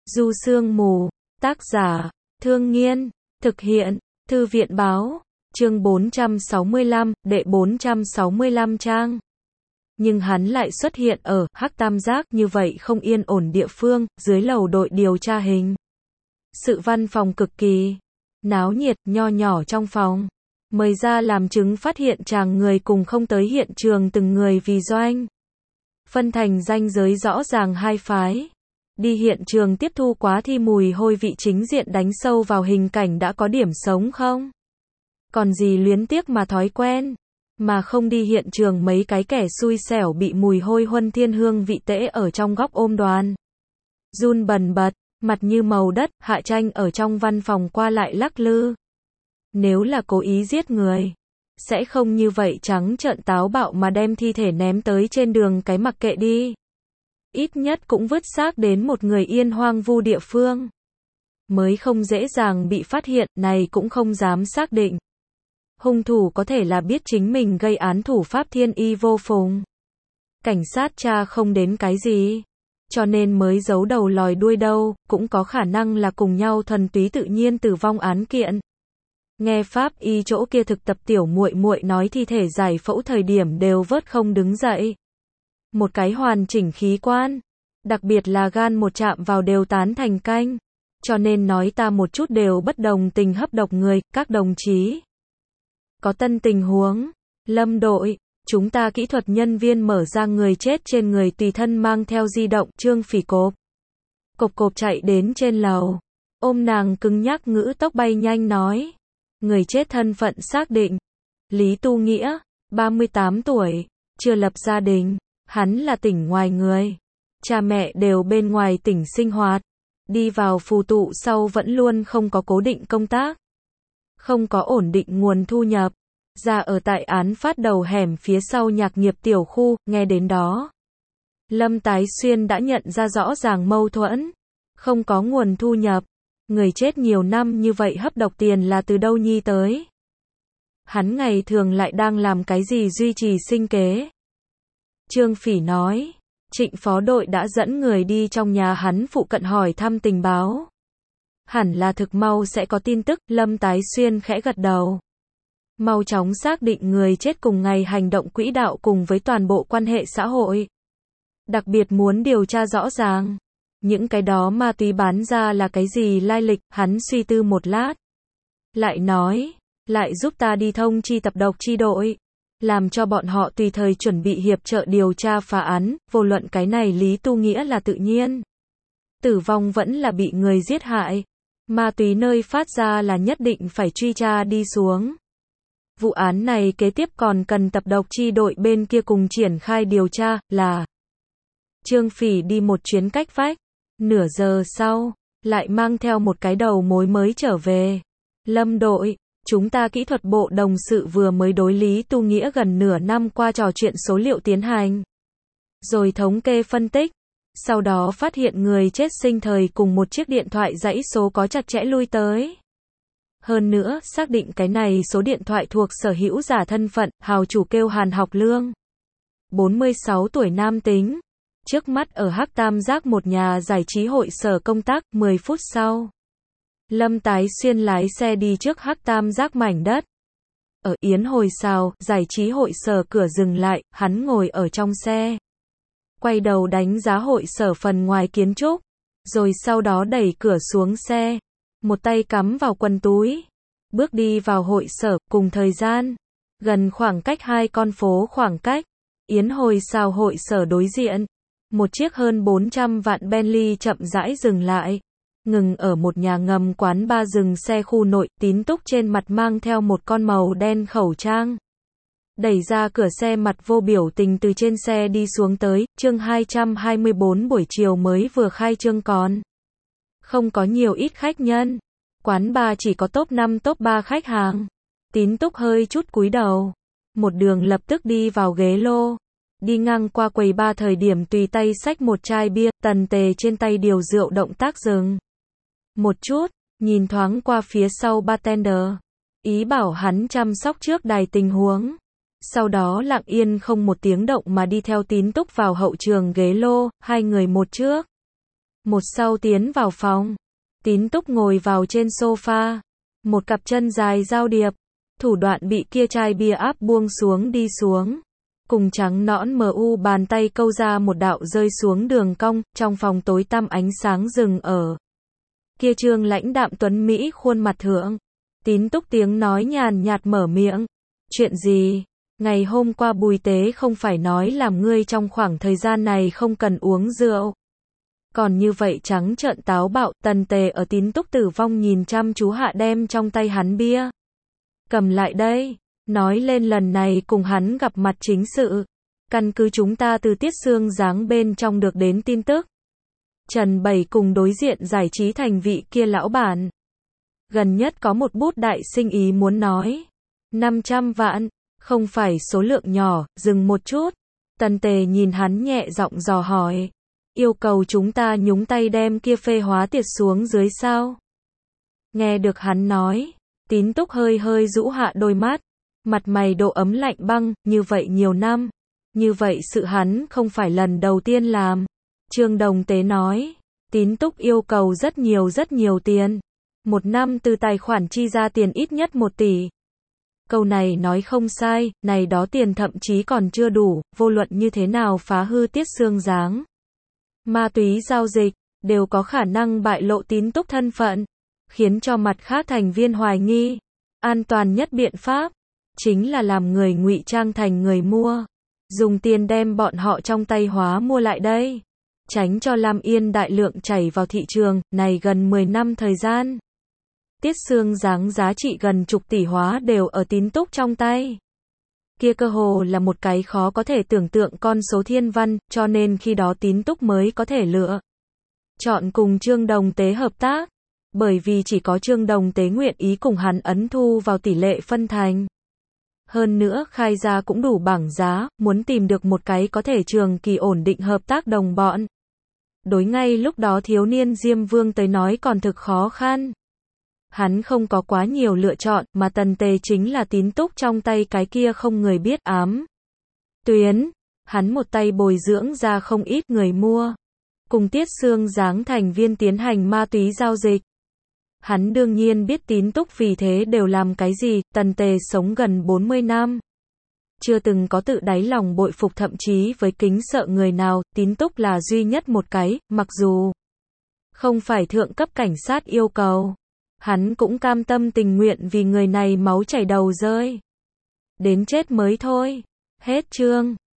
Du Sương Mù, tác giả, Thương Nghiên, thực hiện, Thư viện Báo, chương 465, đệ 465 trang. Nhưng hắn lại xuất hiện ở Hắc Tam Giác như vậy không yên ổn địa phương, dưới lầu đội điều tra hình sự văn phòng cực kỳ náo nhiệt, nho nhỏ trong phòng. Mời ra làm chứng phát hiện chàng người cùng không tới hiện trường từng người vì doanh phân thành ranh giới rõ ràng hai phái. Đi hiện trường tiếp thu quá thi mùi hôi vị chính diện đánh sâu vào hình cảnh đã có điểm sống không? Còn gì luyến tiếc mà thói quen, mà không đi hiện trường mấy cái kẻ xui xẻo bị mùi hôi huân thiên hương vị tễ ở trong góc ôm đoàn. Run bần bật, mặt như màu đất, Hạ Tranh ở trong văn phòng qua lại lắc lư. Nếu là cố ý giết người, sẽ không như vậy trắng trợn táo bạo mà đem thi thể ném tới trên đường cái mặc kệ đi. Ít nhất cũng vứt xác đến một người yên hoang vu địa phương. Mới không dễ dàng bị phát hiện, này cũng không dám xác định. Hung thủ có thể là biết chính mình gây án thủ pháp thiên y vô phùng. Cảnh sát tra không đến cái gì, cho nên mới giấu đầu lòi đuôi đâu, cũng có khả năng là cùng nhau thuần túy tự nhiên tử vong án kiện. Nghe pháp y chỗ kia thực tập tiểu muội muội nói thi thể giải phẫu thời điểm đều vớt không đứng dậy. Một cái hoàn chỉnh khí quan, đặc biệt là gan một chạm vào đều tán thành canh. Cho nên nói ta một chút đều bất đồng tình hấp độc người, các đồng chí. Có tân tình huống, Lâm đội, chúng ta kỹ thuật nhân viên mở ra người chết trên người tùy thân mang theo di động, Trương Phỉ cộp cộp chạy đến trên lầu, ôm nàng cứng nhắc ngữ tốc bay nhanh nói. Người chết thân phận xác định, Lý Tu Nghĩa, 38 tuổi, chưa lập gia đình, hắn là tỉnh ngoài người, cha mẹ đều bên ngoài tỉnh sinh hoạt, đi vào phù tụ sau vẫn luôn không có cố định công tác, không có ổn định nguồn thu nhập, ra ở tại án phát đầu hẻm phía sau nhạc nghiệp tiểu khu, nghe đến đó. Lâm Tái Xuyên đã nhận ra rõ ràng mâu thuẫn, không có nguồn thu nhập. Người chết nhiều năm như vậy hấp độc tiền là từ đâu nhi tới? Hắn ngày thường lại đang làm cái gì duy trì sinh kế? Trương Phỉ nói, Trịnh phó đội đã dẫn người đi trong nhà hắn phụ cận hỏi thăm tình báo. Hẳn là thực mau sẽ có tin tức, Lâm Tái Xuyên khẽ gật đầu. Mau chóng xác định người chết cùng ngày hành động quỹ đạo cùng với toàn bộ quan hệ xã hội. Đặc biệt muốn điều tra rõ ràng. Những cái đó ma túy bán ra là cái gì lai lịch, hắn suy tư một lát. Lại nói, lại giúp ta đi thông chi tập độc chi đội. Làm cho bọn họ tùy thời chuẩn bị hiệp trợ điều tra phá án, vô luận cái này Lý Tu Nghĩa là tự nhiên. Tử vong vẫn là bị người giết hại. Ma túy nơi phát ra là nhất định phải truy tra đi xuống. Vụ án này kế tiếp còn cần tập độc chi đội bên kia cùng triển khai điều tra, là Trương Phỉ đi một chuyến cách vách. Nửa giờ sau, lại mang theo một cái đầu mối mới trở về. Lâm đội, chúng ta kỹ thuật bộ đồng sự vừa mới đối Lý Tu Nghĩa gần nửa năm qua trò chuyện số liệu tiến hành. Rồi thống kê phân tích. Sau đó phát hiện người chết sinh thời cùng một chiếc điện thoại dãy số có chặt chẽ lui tới. Hơn nữa, xác định cái này số điện thoại thuộc sở hữu giả thân phận, hào chủ kêu Hàn Học Lương. 46 tuổi nam tính. Trước mắt ở Hắc Tam Giác một nhà giải trí hội sở công tác, 10 phút sau. Lâm Tái Xuyên lái xe đi trước Hắc Tam Giác mảnh đất. Ở Yến Hồi Sào, giải trí hội sở cửa dừng lại, hắn ngồi ở trong xe. Quay đầu đánh giá hội sở phần ngoài kiến trúc. Rồi sau đó đẩy cửa xuống xe. Một tay cắm vào quần túi. Bước đi vào hội sở, cùng thời gian. Gần khoảng cách 2 con phố khoảng cách. Yến Hồi Sào hội sở đối diện. Một chiếc hơn 400 vạn Bentley chậm rãi dừng lại. Ngừng ở một nhà ngầm quán bar dừng xe khu nội, Tín Túc trên mặt mang theo một con màu đen khẩu trang. Đẩy ra cửa xe mặt vô biểu tình từ trên xe đi xuống tới, chương 224 buổi chiều mới vừa khai trương còn. Không có nhiều ít khách nhân. Quán bar chỉ có top 5 top 3 khách hàng. Tín Túc hơi chút cúi đầu. Một đường lập tức đi vào ghế lô. Đi ngang qua quầy bar thời điểm tùy tay xách một chai bia, tần tề trên tay điều rượu động tác dừng. Một chút, nhìn thoáng qua phía sau bartender. Ý bảo hắn chăm sóc trước đài tình huống. Sau đó lặng yên không một tiếng động mà đi theo Tín Túc vào hậu trường ghế lô, hai người một trước. một sau tiến vào phòng. Tín Túc ngồi vào trên sofa, một cặp chân dài giao điệp, thủ đoạn bị kia chai bia áp buông xuống đi xuống. Cùng trắng nõn mờ u bàn tay câu ra một đạo rơi xuống đường cong, trong phòng tối tăm ánh sáng dừng ở kia trương lãnh đạm tuấn Mỹ khuôn mặt thượng. Tín Túc tiếng nói nhàn nhạt mở miệng. Chuyện gì? Ngày hôm qua Bùi Tế không phải nói làm ngươi trong khoảng thời gian này không cần uống rượu. Còn như vậy trắng trợn táo bạo, Tần Tề ở Tín Túc tử vong nhìn chăm chú hạ đem trong tay hắn bia. Cầm lại đây, nói lên lần này cùng hắn gặp mặt chính sự. Căn cứ chúng ta từ Tiết Xương Giáng bên trong được đến tin tức. Trần Bảy cùng đối diện giải trí thành vị kia lão bản. Gần nhất có một bút đại sinh ý muốn nói. 500 vạn, không phải số lượng nhỏ, dừng một chút. Tần Tề nhìn hắn nhẹ giọng dò hỏi. Yêu cầu chúng ta nhúng tay đem kia phê hóa tiệt xuống dưới sao? Nghe được hắn nói, Tín Túc hơi hơi rũ hạ đôi mắt. Mặt mày độ ấm lạnh băng, như vậy nhiều năm. Như vậy sự hắn không phải lần đầu tiên làm. Trương Đồng Tế nói, Tín Túc yêu cầu rất nhiều tiền. Một năm từ tài khoản chi ra tiền ít nhất 1 tỷ. Câu này nói không sai, này đó tiền thậm chí còn chưa đủ, vô luận như thế nào phá hư Tiết Xương Giáng. Ma túy giao dịch, đều có khả năng bại lộ Tín Túc thân phận, khiến cho mặt khác thành viên hoài nghi. An toàn nhất biện pháp, chính là làm người ngụy trang thành người mua. Dùng tiền đem bọn họ trong tay hóa mua lại đây. Tránh cho Lam Yên đại lượng chảy vào thị trường, này gần 10 năm thời gian. Tiết Xương Giáng giá trị gần chục tỷ hóa đều ở Tín Túc trong tay. Kia cơ hồ là một cái khó có thể tưởng tượng con số thiên văn, cho nên khi đó Tín Túc mới có thể lựa chọn cùng Trương Đồng Tế hợp tác. Bởi vì chỉ có Trương Đồng Tế nguyện ý cùng hắn ấn thu vào tỷ lệ phân thành. Hơn nữa khai ra cũng đủ bảng giá, muốn tìm được một cái có thể trường kỳ ổn định hợp tác đồng bọn. Đối ngay lúc đó thiếu niên Diêm Vương tới nói còn thực khó khăn. Hắn không có quá nhiều lựa chọn, mà Tần Tề chính là Tín Túc trong tay cái kia không người biết ám tuyến. Hắn một tay bồi dưỡng ra không ít người mua. Cùng Tiết Xương Giáng thành viên tiến hành ma túy giao dịch. Hắn đương nhiên biết Tín Túc vì thế đều làm cái gì. Tần Tề sống gần 40 năm. Chưa từng có tự đáy lòng bội phục thậm chí với kính sợ người nào. Tín Túc là duy nhất một cái, mặc dù không phải thượng cấp cảnh sát yêu cầu. Hắn cũng cam tâm tình nguyện vì người này máu chảy đầu rơi. Đến chết mới thôi. Hết chương.